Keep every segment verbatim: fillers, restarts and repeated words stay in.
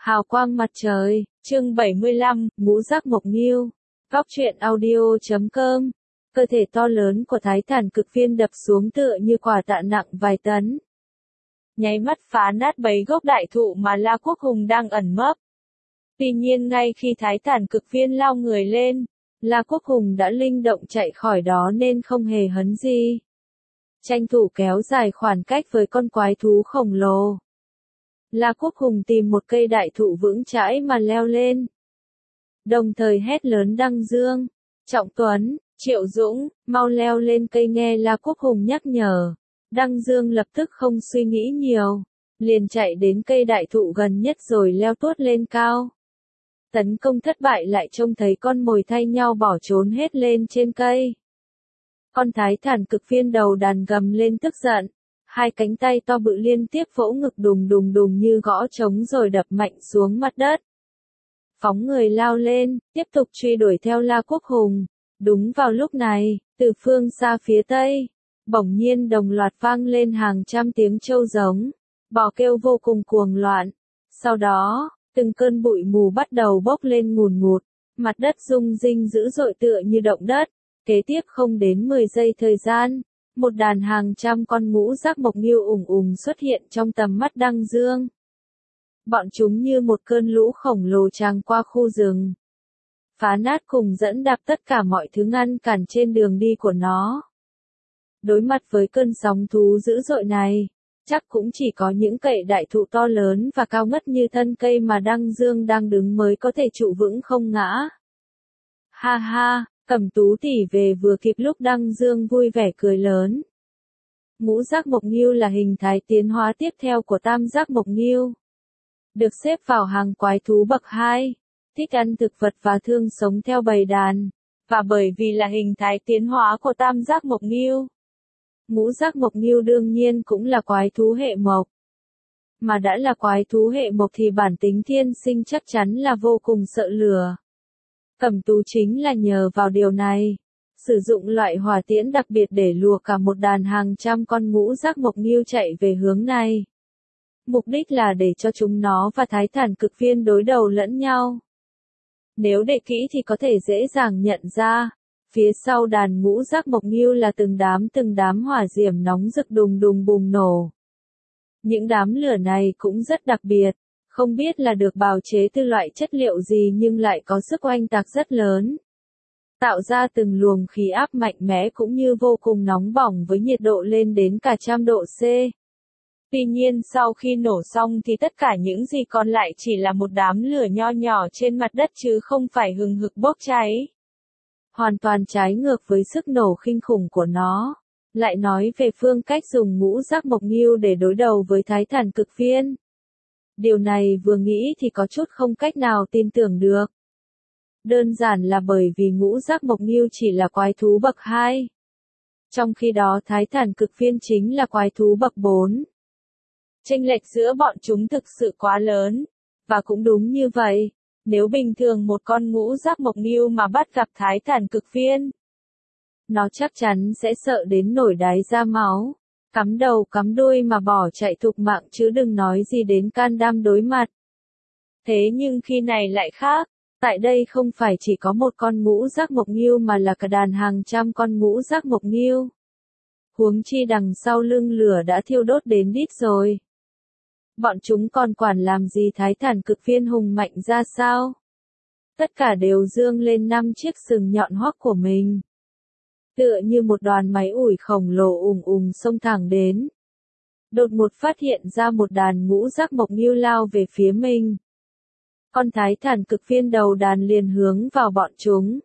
Hào quang mặt trời, chương bảy mươi lăm, ngũ giác mộc nghiêu. Góc truyện audio chấm com. Cơ thể to lớn của Thái Thản Cực Phiên đập xuống tựa như quả tạ nặng vài tấn. Nháy mắt phá nát bấy gốc đại thụ mà La Quốc Hùng đang ẩn mấp. Tuy nhiên ngay khi Thái Thản Cực Phiên lao người lên, La Quốc Hùng đã linh động chạy khỏi đó nên không hề hấn gì. Tranh thủ kéo dài khoảng cách với con quái thú khổng lồ. La Quốc Hùng tìm một cây đại thụ vững chãi mà leo lên. Đồng thời hét lớn Đăng Dương, Trọng Tuấn, Triệu Dũng, mau leo lên cây nghe La Quốc Hùng nhắc nhở. Đăng Dương lập tức không suy nghĩ nhiều, liền chạy đến cây đại thụ gần nhất rồi leo tuốt lên cao. Tấn công thất bại lại trông thấy con mồi thay nhau bỏ trốn hết lên trên cây. Con Thái Thản Cực Phiên đầu đàn gầm lên tức giận. Hai cánh tay to bự liên tiếp vỗ ngực đùng đùng đùng như gõ trống rồi đập mạnh xuống mặt đất. Phóng người lao lên, tiếp tục truy đuổi theo La Quốc Hùng. Đúng vào lúc này, từ phương xa phía tây, bỗng nhiên đồng loạt vang lên hàng trăm tiếng trâu giống, bò kêu vô cùng cuồng loạn. Sau đó, từng cơn bụi mù bắt đầu bốc lên ngùn ngụt, mặt đất rung rinh dữ dội tựa như động đất. Kế tiếp không đến mười giây thời gian, một đàn hàng trăm con ngũ giác mộc nghiêu ùng ùng xuất hiện trong tầm mắt Đăng Dương. Bọn chúng như một cơn lũ khổng lồ tràn qua khu rừng, phá nát cùng dẫn đạp tất cả mọi thứ ngăn cản trên đường đi của nó. Đối mặt với cơn sóng thú dữ dội này, chắc cũng chỉ có những cây đại thụ to lớn và cao ngất như thân cây mà Đăng Dương đang đứng mới có thể trụ vững không ngã. Ha ha! Cẩm Tú tỷ về vừa kịp lúc Đăng Dương vui vẻ cười lớn. Ngũ giác mộc nghiêu là hình thái tiến hóa tiếp theo của tam giác mộc nghiêu. Được xếp vào hàng quái thú bậc hai, thích ăn thực vật và thương sống theo bầy đàn. Và bởi vì là hình thái tiến hóa của tam giác mộc nghiêu, ngũ giác mộc nghiêu đương nhiên cũng là quái thú hệ mộc. Mà đã là quái thú hệ mộc thì bản tính thiên sinh chắc chắn là vô cùng sợ lửa. Cẩm Tú chính là nhờ vào điều này, sử dụng loại hỏa tiễn đặc biệt để lùa cả một đàn hàng trăm con ngũ giác mộc nghiêu chạy về hướng này. Mục đích là để cho chúng nó và Thái Thản Cực Phiên đối đầu lẫn nhau. Nếu để kỹ thì có thể dễ dàng nhận ra, phía sau đàn ngũ giác mộc nghiêu là từng đám từng đám hỏa diễm nóng rực đùng đùng bùng nổ. Những đám lửa này cũng rất đặc biệt. Không biết là được bào chế từ loại chất liệu gì nhưng lại có sức oanh tạc rất lớn. Tạo ra từng luồng khí áp mạnh mẽ cũng như vô cùng nóng bỏng với nhiệt độ lên đến cả trăm độ C. Tuy nhiên sau khi nổ xong thì tất cả những gì còn lại chỉ là một đám lửa nho nhỏ trên mặt đất chứ không phải hừng hực bốc cháy. Hoàn toàn trái ngược với sức nổ kinh khủng của nó. Lại nói về phương cách dùng ngũ giác mộc nghiêu để đối đầu với Thái Thản Cực Phiên. Điều này vừa nghĩ thì có chút không cách nào tin tưởng được. Đơn giản là bởi vì ngũ giác mộc nghiêu chỉ là quái thú bậc hai. Trong khi đó Thái Thản Cực Phiên chính là quái thú bậc bốn. Chênh lệch giữa bọn chúng thực sự quá lớn. Và cũng đúng như vậy, nếu bình thường một con ngũ giác mộc nghiêu mà bắt gặp Thái Thản Cực Phiên, nó chắc chắn sẽ sợ đến nổi đái ra máu. Cắm đầu cắm đuôi mà bỏ chạy thục mạng chứ đừng nói gì đến can đảm đối mặt. Thế nhưng khi này lại khác, tại đây không phải chỉ có một con ngũ giác mộc nghiêu mà là cả đàn hàng trăm con ngũ giác mộc nghiêu. Huống chi đằng sau lưng lửa đã thiêu đốt đến đít rồi. Bọn chúng còn quản làm gì Thái Thản Cực Phiên hùng mạnh ra sao? Tất cả đều dương lên năm chiếc sừng nhọn hoắt của mình. Tựa như một đoàn máy ủi khổng lồ ùng ùng xông thẳng đến. Đột ngột phát hiện ra một đàn ngũ giác mộc nghiêu lao về phía mình. Con Thái Thản Cực Phiên đầu đàn liền hướng vào bọn chúng.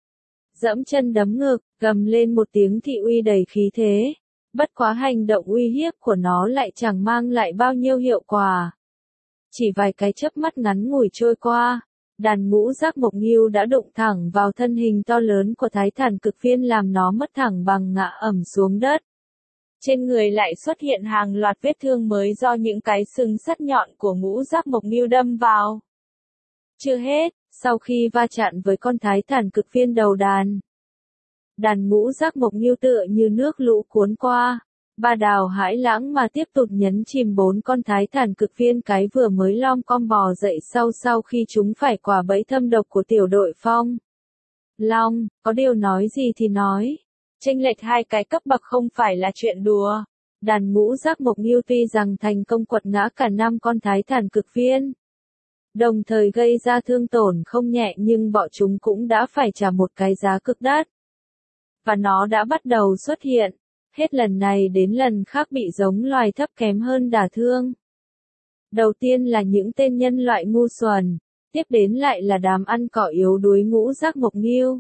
Dẫm chân đấm ngực, gầm lên một tiếng thị uy đầy khí thế. Bất quá hành động uy hiếp của nó lại chẳng mang lại bao nhiêu hiệu quả. Chỉ vài cái chớp mắt ngắn ngủi trôi qua. Đàn ngũ giác mộc nghiêu đã đụng thẳng vào thân hình to lớn của Thái Thản Cực Phiên làm nó mất thẳng bằng ngã ẩm xuống đất. Trên người lại xuất hiện hàng loạt vết thương mới do những cái sừng sắt nhọn của ngũ giác mộc nghiêu đâm vào. Chưa hết, sau khi va chạm với con Thái Thản Cực Phiên đầu đàn, đàn ngũ giác mộc nghiêu tựa như nước lũ cuốn qua, Ba Đào hãi lãng mà tiếp tục nhấn chìm bốn con thái thản cực viên cái vừa mới lom com bò dậy sau sau khi chúng phải quả bẫy thâm độc của tiểu đội Phong Long, có điều nói gì thì nói. Chênh lệch hai cái cấp bậc không phải là chuyện đùa. Đàn ngũ giác mộc nghiêu tuy rằng thành công quật ngã cả năm con thái thản cực viên, đồng thời gây ra thương tổn không nhẹ, nhưng bọn chúng cũng đã phải trả một cái giá cực đắt. Và nó đã bắt đầu xuất hiện, hết lần này đến lần khác bị giống loài thấp kém hơn đả thương. Đầu tiên là những tên nhân loại ngu xuẩn, tiếp đến lại là đám ăn cỏ yếu đuối ngũ giác mộc nghiêu.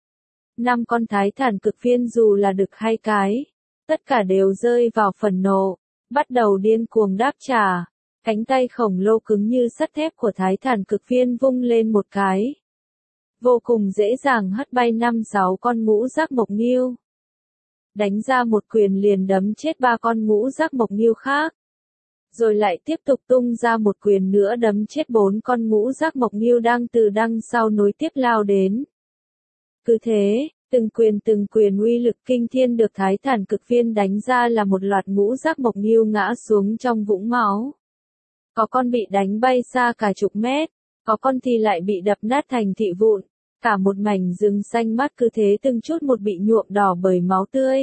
Năm con thái thản cực viên dù là đực hay cái, tất cả đều rơi vào phần nộ, bắt đầu điên cuồng đáp trả. Cánh tay khổng lồ cứng như sắt thép của thái thản cực viên vung lên một cái, vô cùng dễ dàng hất bay năm sáu con ngũ giác mộc nghiêu. Đánh ra một quyền liền đấm chết ba con ngũ giác mộc nghiêu khác. Rồi lại tiếp tục tung ra một quyền nữa đấm chết bốn con ngũ giác mộc nghiêu đang từ đằng sau nối tiếp lao đến. Cứ thế, từng quyền từng quyền uy lực kinh thiên được thái thản cực viên đánh ra là một loạt ngũ giác mộc nghiêu ngã xuống trong vũng máu. Có con bị đánh bay xa cả chục mét, có con thì lại bị đập nát thành thịt vụn, cả một mảnh rừng xanh mát cứ thế từng chút một bị nhuộm đỏ bởi máu tươi.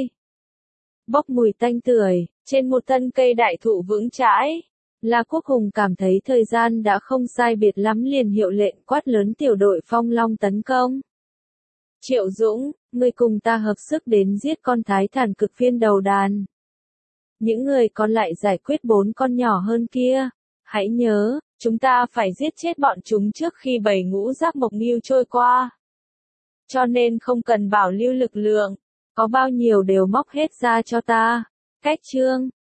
Bốc mùi tanh tưởi, trên một thân cây đại thụ vững chãi, La Quốc Hùng cảm thấy thời gian đã không sai biệt lắm liền hiệu lệnh quát lớn tiểu đội Phong Long tấn công. Triệu Dũng, ngươi cùng ta hợp sức đến giết con thái thản cực viên đầu đàn. Những người còn lại giải quyết bốn con nhỏ hơn kia. Hãy nhớ, chúng ta phải giết chết bọn chúng trước khi bầy ngũ giác mộc nghiêu trôi qua. Cho nên không cần bảo lưu lực lượng, có bao nhiêu đều móc hết ra cho ta. Cách chương